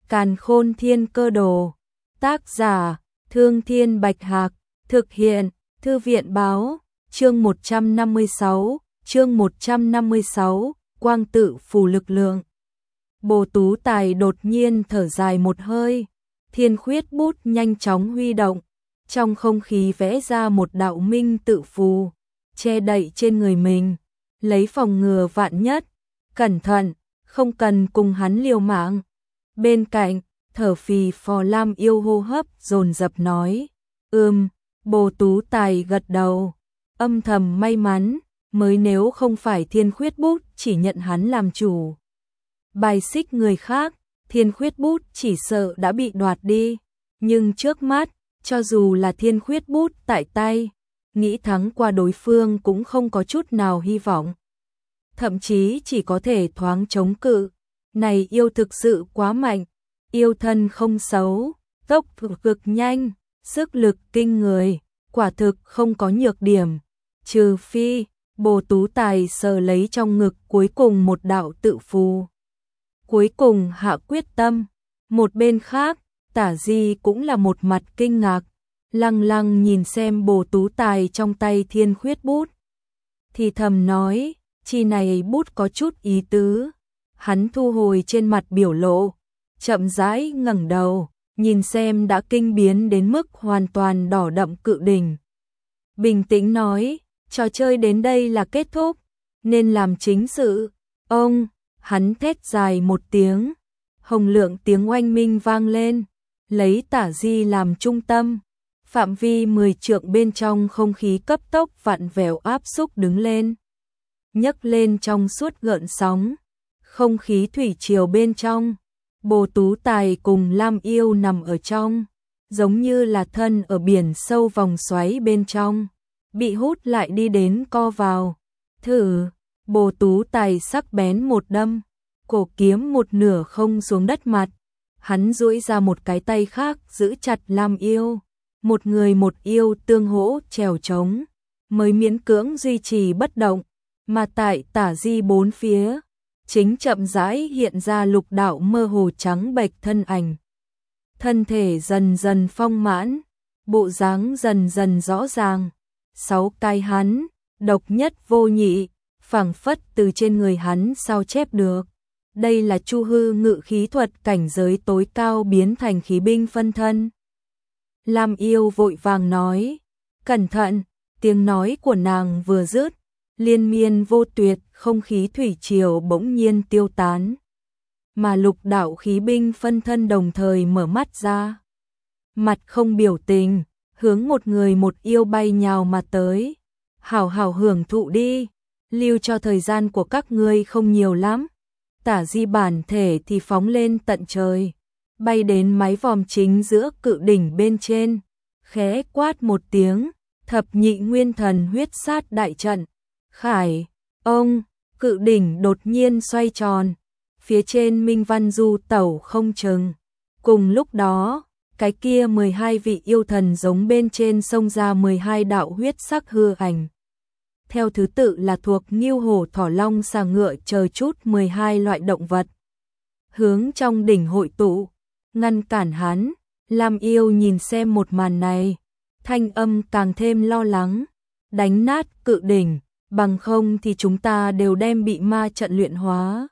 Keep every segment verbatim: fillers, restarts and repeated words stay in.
Càn Khôn Thiên Cơ Đồ. Tác giả: Thương Thiên Bạch Hạc. Thực hiện: Thư viện báo. Chương một trăm năm mươi sáu, chương một trăm năm mươi sáu, Quang tự phù lực lượng. Bồ Tú Tài đột nhiên thở dài một hơi, thiên khuyết bút nhanh chóng huy động, trong không khí vẽ ra một đạo minh tự phù, che đậy trên người mình, lấy phòng ngừa vạn nhất. Cẩn thận, không cần cùng hắn liều mạng. Bên cạnh, thở phì phò Lam Yêu hô hấp dồn dập nói, ừm. Bồ Tú Tài gật đầu, âm thầm may mắn, mới nếu không phải thiên khuyết bút chỉ nhận hắn làm chủ, bài xích người khác, thiên khuyết bút chỉ sợ đã bị đoạt đi. Nhưng trước mắt, cho dù là thiên khuyết bút tại tay, nghĩ thắng qua đối phương cũng không có chút nào hy vọng. Thậm chí chỉ có thể thoáng chống cự. Này yêu thực sự quá mạnh, yêu thân không xấu, tốc độ cực nhanh, sức lực kinh người, quả thực không có nhược điểm. Trừ phi, Bồ Tú Tài sờ lấy trong ngực cuối cùng một đạo tự phù. Cuối cùng hạ quyết tâm. Một bên khác, Tả Di cũng là một mặt kinh ngạc, lăng lăng nhìn xem Bồ Tú Tài trong tay thiên khuyết bút. Thì thầm nói, chi này bút có chút ý tứ. Hắn thu hồi trên mặt biểu lộ, chậm rãi ngẩng đầu, nhìn xem đã kinh biến đến mức hoàn toàn đỏ đậm cự đỉnh. Bình tĩnh nói, trò chơi đến đây là kết thúc, nên làm chính sự. Ông, hắn thét dài một tiếng, hồng lượng tiếng oanh minh vang lên, lấy Tả Di làm trung tâm. Phạm vi mười trượng bên trong không khí cấp tốc vặn vẹo áp xúc đứng lên, nhấc lên trong suốt gợn sóng. Không khí thủy triều bên trong, Bồ Tú Tài cùng Lam Yêu nằm ở trong, giống như là thân ở biển sâu vòng xoáy bên trong, bị hút lại đi đến co vào. Thử, Bồ Tú Tài sắc bén một đâm, cổ kiếm một nửa không xuống đất mặt. Hắn duỗi ra một cái tay khác giữ chặt Lam Yêu, một người một yêu tương hỗ trèo trống, mới miễn cưỡng duy trì bất động. Mà tại Tả Di bốn phía, chính chậm rãi hiện ra lục đạo mơ hồ trắng bệch thân ảnh. Thân thể dần dần phong mãn, bộ dáng dần dần rõ ràng. Sáu cái hắn, độc nhất vô nhị, phảng phất từ trên người hắn sao chép được. Đây là Chu Hư ngự khí thuật cảnh giới tối cao biến thành khí binh phân thân. Lam Yêu vội vàng nói, cẩn thận. Tiếng nói của nàng vừa dứt, liên miên vô tuyệt không khí thủy triều bỗng nhiên tiêu tán. Mà lục đạo khí binh phân thân đồng thời mở mắt ra, mặt không biểu tình, hướng một người một yêu bay nhào mà tới. Hảo hảo hưởng thụ đi, lưu cho thời gian của các ngươi không nhiều lắm. Tả Di bản thể thì phóng lên tận trời, bay đến mái vòm chính giữa cự đỉnh bên trên, khẽ quát một tiếng, thập nhị nguyên thần huyết sát đại trận. Khải, ông, cự đỉnh đột nhiên xoay tròn, phía trên minh văn du tẩu không chừng. Cùng lúc đó, cái kia mười hai vị yêu thần giống bên trên xông ra mười hai đạo huyết sắc hư ảnh. Theo thứ tự là thuộc ngưu hổ thỏ long xà ngựa chờ chút mười hai loại động vật. Hướng trong đỉnh hội tụ, ngăn cản hắn. Lam Yêu nhìn xem một màn này, thanh âm càng thêm lo lắng. Đánh nát cự đỉnh, bằng không thì chúng ta đều đem bị ma trận luyện hóa.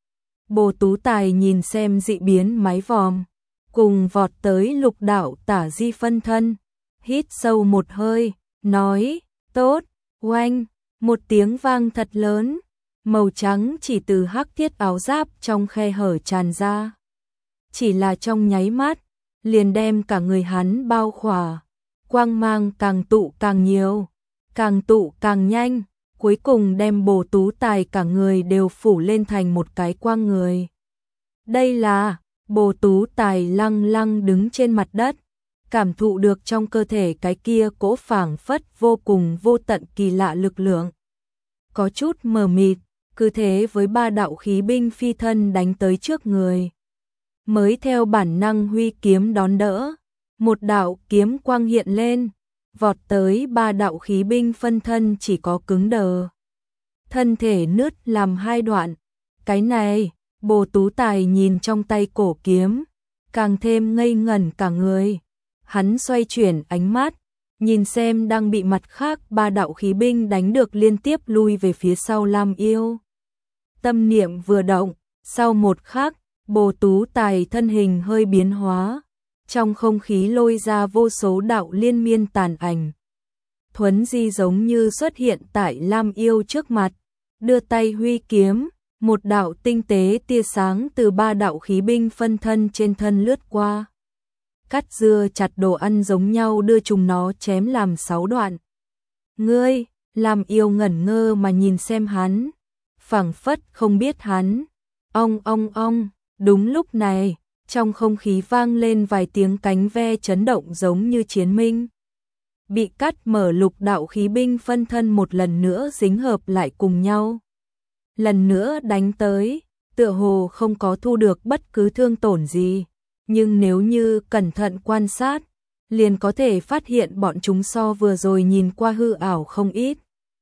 Bồ Tú Tài nhìn xem dị biến mái vòm, cùng vọt tới lục đạo Tả Di phân thân, hít sâu một hơi, nói, tốt. Oanh, một tiếng vang thật lớn, màu trắng chỉ từ hắc thiết áo giáp trong khe hở tràn ra. Chỉ là trong nháy mắt, liền đem cả người hắn bao khỏa, quang mang càng tụ càng nhiều, càng tụ càng nhanh, cuối cùng đem Bồ Tú Tài cả người đều phủ lên thành một cái quang người. Đây là, Bồ Tú Tài lăng lăng đứng trên mặt đất, cảm thụ được trong cơ thể cái kia cỗ phảng phất vô cùng vô tận kỳ lạ lực lượng. Có chút mờ mịt, cứ thế với ba đạo khí binh phi thân đánh tới trước người. Mới theo bản năng huy kiếm đón đỡ, một đạo kiếm quang hiện lên, vọt tới ba đạo khí binh phân thân chỉ có cứng đờ. Thân thể nứt làm hai đoạn. Cái này, Bồ Tú Tài nhìn trong tay cổ kiếm, càng thêm ngây ngẩn cả người. Hắn xoay chuyển ánh mắt, nhìn xem đang bị mặt khác ba đạo khí binh đánh được liên tiếp lui về phía sau Lam Yêu. Tâm niệm vừa động, sau một khắc, Bồ Tú Tài thân hình hơi biến hóa, trong không khí lôi ra vô số đạo liên miên tàn ảnh. Thuấn di giống như xuất hiện tại Lam Yêu trước mặt, đưa tay huy kiếm, một đạo tinh tế tia sáng từ ba đạo khí binh phân thân trên thân lướt qua. Cắt dưa chặt đồ ăn giống nhau đưa chúng nó chém làm sáu đoạn. Ngươi, Lam Yêu ngẩn ngơ mà nhìn xem hắn, phảng phất không biết hắn. Ong ong ong, đúng lúc này, trong không khí vang lên vài tiếng cánh ve chấn động giống như chiến minh. Bị cắt mở lục đạo khí binh phân thân một lần nữa dính hợp lại cùng nhau. Lần nữa đánh tới, tựa hồ không có thu được bất cứ thương tổn gì, nhưng nếu như cẩn thận quan sát, liền có thể phát hiện bọn chúng so vừa rồi nhìn qua hư ảo không ít.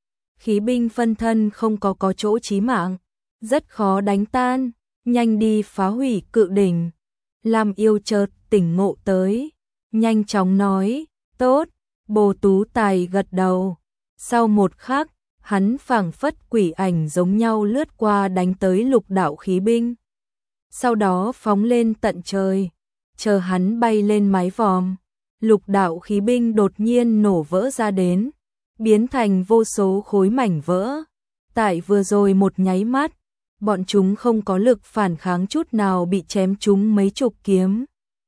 Khí binh phân thân không có có chỗ chí mạng, rất khó đánh tan, nhanh đi phá hủy cự đỉnh. Lam Yêu chợt tỉnh ngộ tới, nhanh chóng nói, tốt. Bồ Tú Tài gật đầu. Sau một khắc, hắn phảng phất quỷ ảnh giống nhau lướt qua đánh tới lục đạo khí binh. Sau đó phóng lên tận trời, chờ hắn bay lên mái vòm, lục đạo khí binh đột nhiên nổ vỡ ra đến, biến thành vô số khối mảnh vỡ. Tại vừa rồi một nháy mắt, bọn chúng không có lực phản kháng chút nào bị chém trúng mấy chục kiếm.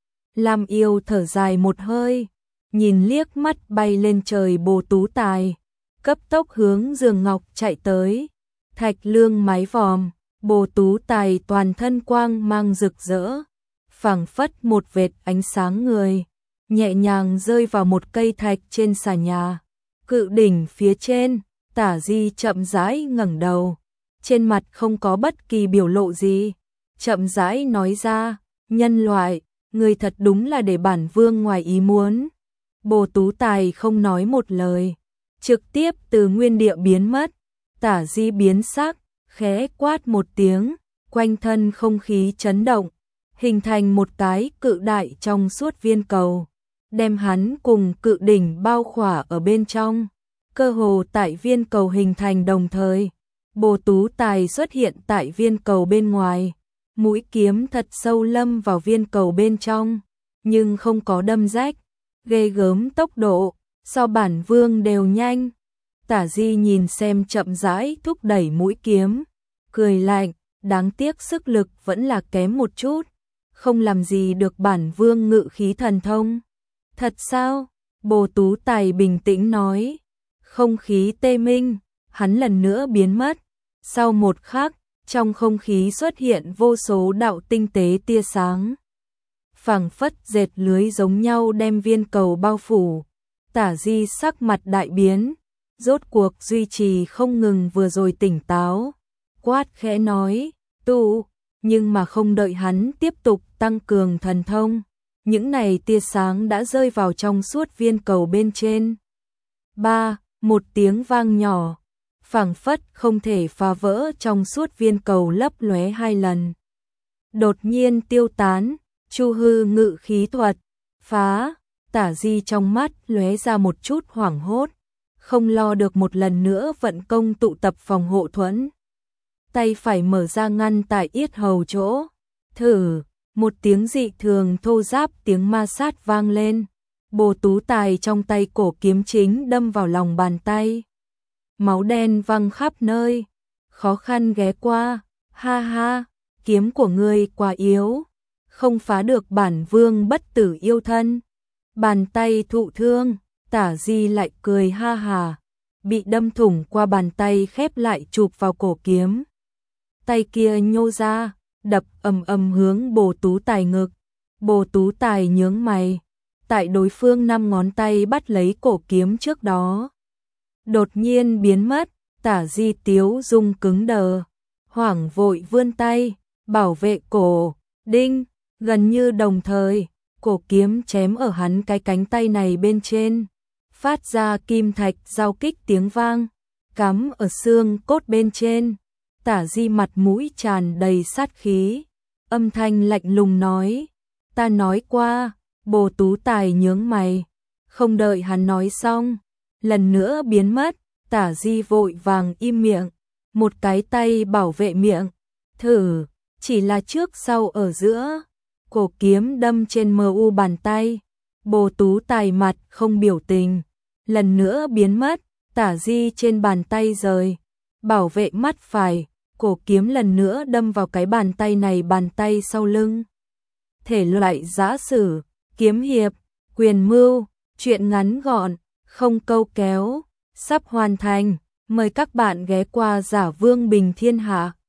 Lam Yêu thở dài một hơi, nhìn liếc mắt bay lên trời Bồ Tú Tài, cấp tốc hướng giường ngọc chạy tới. Thạch lương mái vòm, Bồ Tú Tài toàn thân quang mang rực rỡ, phảng phất một vệt ánh sáng người, nhẹ nhàng rơi vào một cây thạch trên xà nhà. Cự đỉnh phía trên, Tả Di chậm rãi ngẩng đầu, trên mặt không có bất kỳ biểu lộ gì, chậm rãi nói ra, nhân loại, người thật đúng là để bản vương ngoài ý muốn. Bồ Tú Tài không nói một lời, trực tiếp từ nguyên địa biến mất. Tả Di biến sắc, khẽ quát một tiếng, quanh thân không khí chấn động, hình thành một cái cự đại trong suốt viên cầu, đem hắn cùng cự đỉnh bao khỏa ở bên trong. Cơ hồ tại viên cầu hình thành đồng thời, Bồ Tú Tài xuất hiện tại viên cầu bên ngoài, mũi kiếm thật sâu lâm vào viên cầu bên trong, nhưng không có đâm rách. Ghê gớm tốc độ, so bản vương đều nhanh. Tả Di nhìn xem chậm rãi thúc đẩy mũi kiếm, cười lạnh, đáng tiếc sức lực vẫn là kém một chút, không làm gì được bản vương ngự khí thần thông. Thật sao? Bồ Tú Tài bình tĩnh nói. Không khí tê minh, hắn lần nữa biến mất. Sau một khắc, trong không khí xuất hiện vô số đạo tinh tế tia sáng, phảng phất dệt lưới giống nhau đem viên cầu bao phủ. Tả Di sắc mặt đại biến, rốt cuộc duy trì không ngừng vừa rồi tỉnh táo, quát khẽ nói, tu, nhưng mà không đợi hắn tiếp tục tăng cường thần thông, những này tia sáng đã rơi vào trong suốt viên cầu bên trên. Ba, một tiếng vang nhỏ, phảng phất không thể phá vỡ trong suốt viên cầu lấp lóe hai lần, đột nhiên tiêu tán. Chu hư ngự khí thuật, phá. Tả Di trong mắt lóe ra một chút hoảng hốt, không lo được một lần nữa vận công tụ tập phòng hộ thuẫn. Tay phải mở ra ngăn tại yết hầu chỗ, thử, một tiếng dị thường thô ráp tiếng ma sát vang lên. Bồ Tú Tài trong tay cổ kiếm chính đâm vào lòng bàn tay. Máu đen văng khắp nơi, khó khăn ghé qua, ha ha, kiếm của ngươi quá yếu, không phá được bản vương bất tử yêu thân. Bàn tay thụ thương, Tả Di lại cười ha hà, bị đâm thủng qua bàn tay khép lại chụp vào cổ kiếm. Tay kia nhô ra, đập ầm ầm hướng Bồ Tú Tài ngực. Bồ Tú Tài nhướng mày, tại đối phương năm ngón tay bắt lấy cổ kiếm trước đó, đột nhiên biến mất. Tả Di tiếu dung cứng đờ, hoảng vội vươn tay, bảo vệ cổ, đinh, gần như đồng thời, cổ kiếm chém ở hắn cái cánh tay này bên trên, phát ra kim thạch giao kích tiếng vang, cắm ở xương cốt bên trên. Tả Di mặt mũi tràn đầy sát khí, âm thanh lạnh lùng nói, ta nói qua. Bồ Tú Tài nhướng mày, không đợi hắn nói xong, lần nữa biến mất. Tả Di vội vàng im miệng, một cái tay bảo vệ miệng, thử, chỉ là trước sau ở giữa, cổ kiếm đâm trên mờ u bàn tay. Bồ Tú Tài mặt không biểu tình, lần nữa biến mất. Tả Di trên bàn tay rời, bảo vệ mắt phải, cổ kiếm lần nữa đâm vào cái bàn tay này, bàn tay sau lưng. Thể loại giã sử, kiếm hiệp, quyền mưu, truyện ngắn gọn, không câu kéo, sắp hoàn thành. Mời các bạn ghé qua Giả Vương Bình Thiên Hạ.